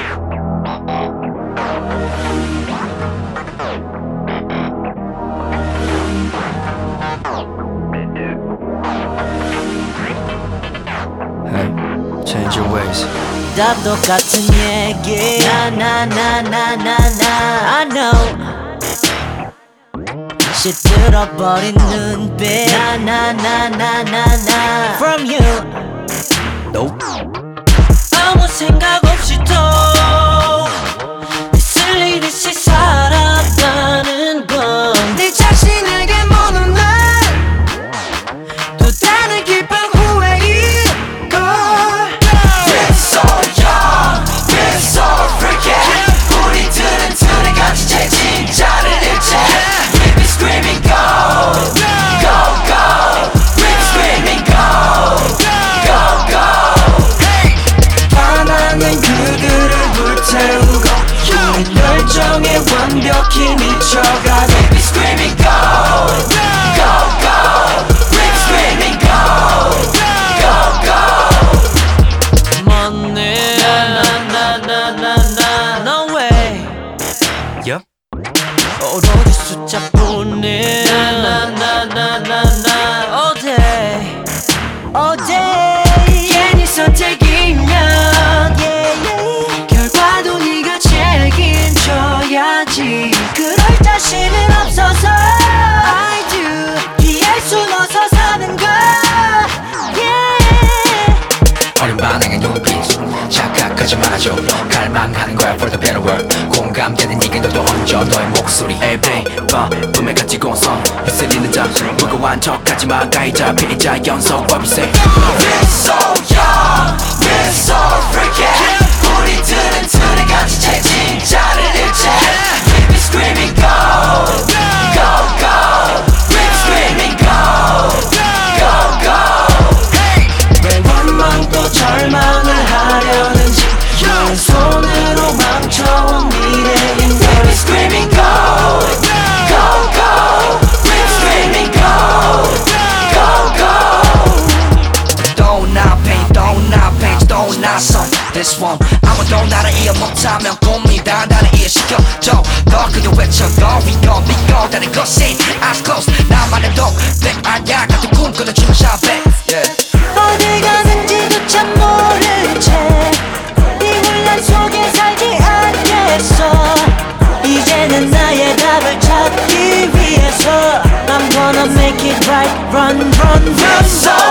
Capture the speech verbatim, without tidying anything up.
Hey, change your ways. 다 똑같은 얘기 나나나나나나 I know 시들어버린 눈빛 나나나나나나 From you Nope. 아무 생각 없이도 쓸리듯이 살았다는 건 네 자신에게 모는 날 또 다른 깊은 후회인 걸 We're so young, we're so freaky. 우리들은 둘이 같이 제 진짜를 잃지. We've been screaming go, go, go. We've been screaming go, go, go. 반항은 그들을 불태우고 우린 열정에 완벽히 미쳐가 We've been screaming go, go, go. We've been screaming go, go, go. 먼 일 나나나나나 No way Yep. 오로지 숫자뿐인 나나나나나나 All day All day 괜히 선택이면 yeah, yeah. 결과도 네가 책임져야지 그럴 자신은 없어서 I do 피할 순 없어 사는 걸 yeah. 어린 반응의 눈빛 착각하지 마죠 갈망하는 거야 for the better world 공감되는 얘기 너도 얹어 너의 목소리 Hey babe 꿈을 가지고 선 휩쓸리는 자 무거운 척하지 마 가해자 피해자 연속 What we say We're so young We're so freaky 우리들은 둘이 같이 제 진짜를 잃지 We've been screaming go Go go We've been screaming go Go go 왜 원망 또 절망을 하려는지 너의 손으로 망쳐온 미래인 We've been screaming go Go go We've been screaming go Go go Don't not pay Don't not pay Don't not son This one 아무도 나를 이해 못하면 꿈이다 나를 이해시켜줘 더 크게 외쳐 Go we go we go 다른 것이 eyes closed 나만의 독백 아냐 같은 꿈 꾸는 샤베 Yeah 어디 가는지조차 모른 채이 혼란 속에 살지 않겠어 이제는 나의 답을 찾기 위해서 I'm gonna make it right Run run run We're so